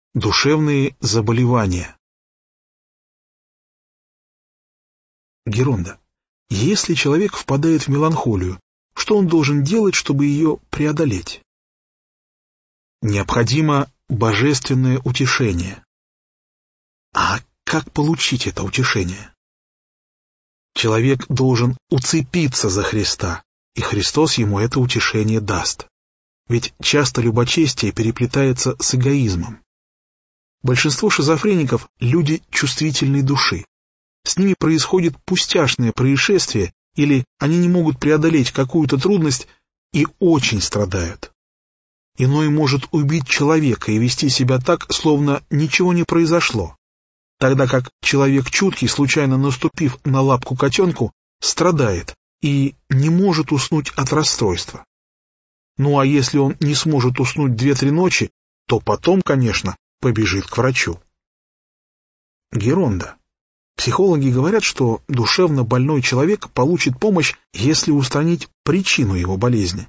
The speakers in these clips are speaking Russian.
Душевные заболевания. Геронда. Если человек впадает в меланхолию, что он должен делать, чтобы ее преодолеть? Необходимо божественное утешение. А как получить это утешение? Человек должен уцепиться за Христа, и Христос ему это утешение даст. Ведь часто любочестие переплетается с эгоизмом. Большинство шизофреников – люди чувствительной души. С ними происходит пустяшное происшествие, или они не могут преодолеть какую-то трудность и очень страдают. Иной может убить человека и вести себя так, словно ничего не произошло, тогда как человек чуткий, случайно наступив на лапку котенку, страдает и не может уснуть от расстройства. Ну а если он не сможет уснуть 2-3 ночи, то потом, конечно, побежит к врачу. Геронда. Психологи говорят, что душевно больной человек получит помощь, если устранить причину его болезни.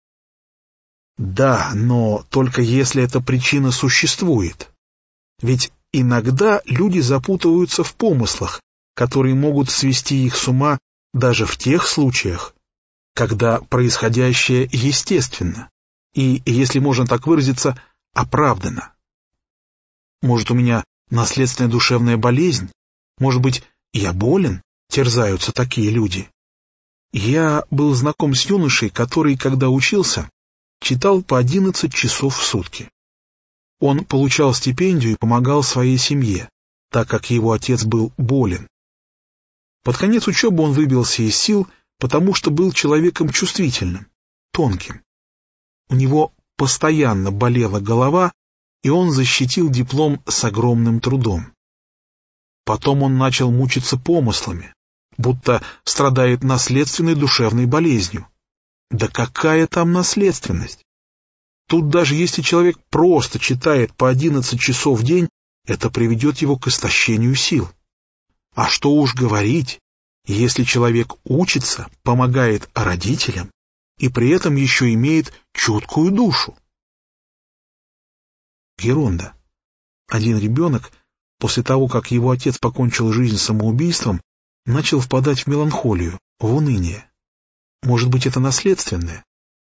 Да, но только если эта причина существует. Ведь иногда люди запутываются в помыслах, которые могут свести их с ума даже в тех случаях, когда происходящее естественно и, если можно так выразиться, оправдано. Может, у меня наследственная душевная болезнь? Может быть, я болен? Терзаются такие люди. Я был знаком с юношей, который, когда учился, читал по 11 часов в сутки. Он получал стипендию и помогал своей семье, так как его отец был болен. Под конец учебы он выбился из сил, потому что был человеком чувствительным, тонким. У него постоянно болела голова, и он защитил диплом с огромным трудом. Потом он начал мучиться помыслами, будто страдает наследственной душевной болезнью. Да какая там наследственность? Тут даже если человек просто читает по 11 часов в день, это приведет его к истощению сил. А что уж говорить, если человек учится, помогает родителям и при этом еще имеет чуткую душу. Геронда. Один ребенок, после того, как его отец покончил жизнь самоубийством, начал впадать в меланхолию, в уныние. Может быть, это наследственное?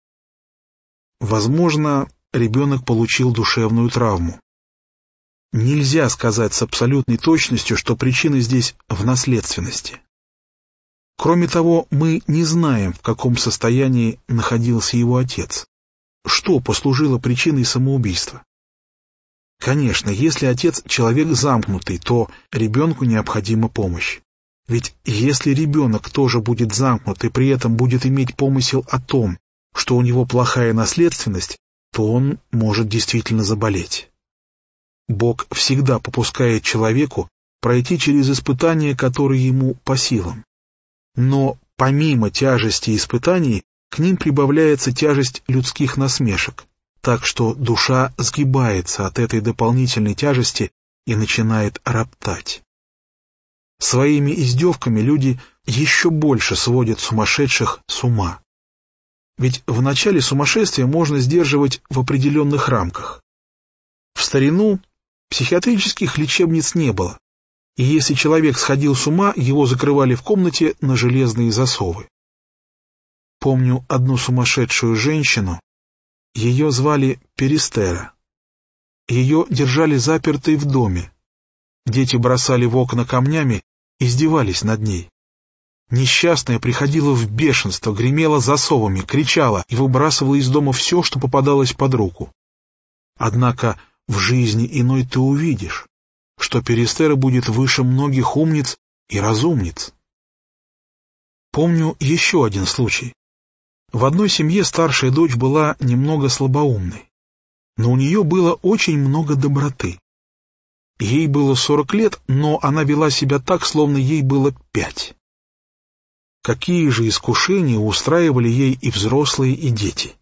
Возможно, ребенок получил душевную травму. Нельзя сказать с абсолютной точностью, что причина здесь в наследственности. Кроме того, мы не знаем, в каком состоянии находился его отец. Что послужило причиной самоубийства? Конечно, если отец человек замкнутый, то ребенку необходима помощь. Ведь если ребенок тоже будет замкнут и при этом будет иметь помысел о том, что у него плохая наследственность, то он может действительно заболеть. Бог всегда попускает человеку пройти через испытания, которые ему по силам. Но помимо тяжести испытаний, к ним прибавляется тяжесть людских насмешек, так что душа сгибается от этой дополнительной тяжести и начинает роптать. Своими издевками люди еще больше сводят сумасшедших с ума. Ведь в начале сумасшествия можно сдерживать в определенных рамках. В старину психиатрических лечебниц не было, и если человек сходил с ума, его закрывали в комнате на железные засовы. Помню одну сумасшедшую женщину, ее звали Перистера. Ее держали запертой в доме. Дети бросали в окна камнями, издевались над ней. Несчастная приходила в бешенство, гремела засовами, кричала и выбрасывала из дома все, что попадалось под руку. Однако в жизни иной ты увидишь, что Перистера будет выше многих умниц и разумниц. Помню еще один случай. В одной семье старшая дочь была немного слабоумной, но у нее было очень много доброты. Ей было 40 лет, но она вела себя так, словно ей было 5. Какие же искушения устраивали ей и взрослые, и дети.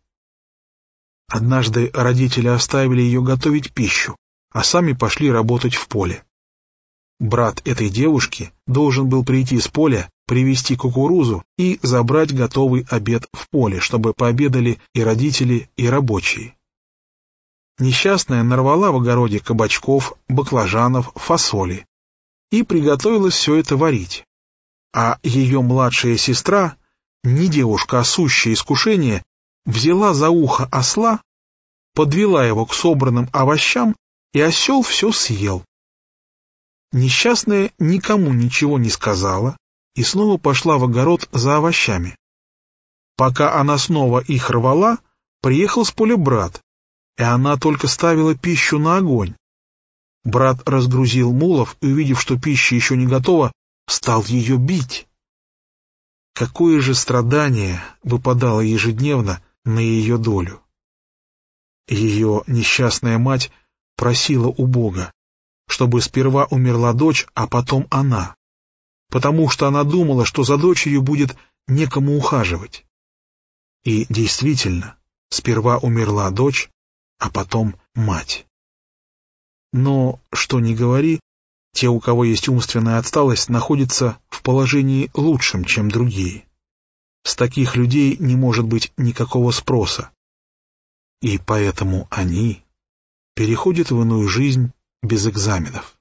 Однажды родители оставили ее готовить пищу, а сами пошли работать в поле. Брат этой девушки должен был прийти с поля, привезти кукурузу и забрать готовый обед в поле, чтобы пообедали и родители, и рабочие. несчастная нарвала в огороде кабачков, баклажанов, фасоли и приготовилась все это варить. А ее младшая сестра, не девушка, а сущее искушение, взяла за ухо осла, подвела его к собранным овощам, и осел все съел. Несчастная никому ничего не сказала и снова пошла в огород за овощами. Пока она снова их рвала, приехал с поля брат, и она только ставила пищу на огонь. Брат разгрузил мулов и, увидев, что пища еще не готова, стал ее бить. Какое же страдание выпадало ежедневно на ее долю. Ее несчастная мать просила у Бога, чтобы сперва умерла дочь, а потом она, потому что она думала, что за дочерью будет некому ухаживать. И действительно, сперва умерла дочь, а потом мать. Но, что ни говори, те, у кого есть умственная отсталость, находятся в положении лучшем, чем другие. С таких людей не может быть никакого спроса. И поэтому они переходят в иную жизнь без экзаменов.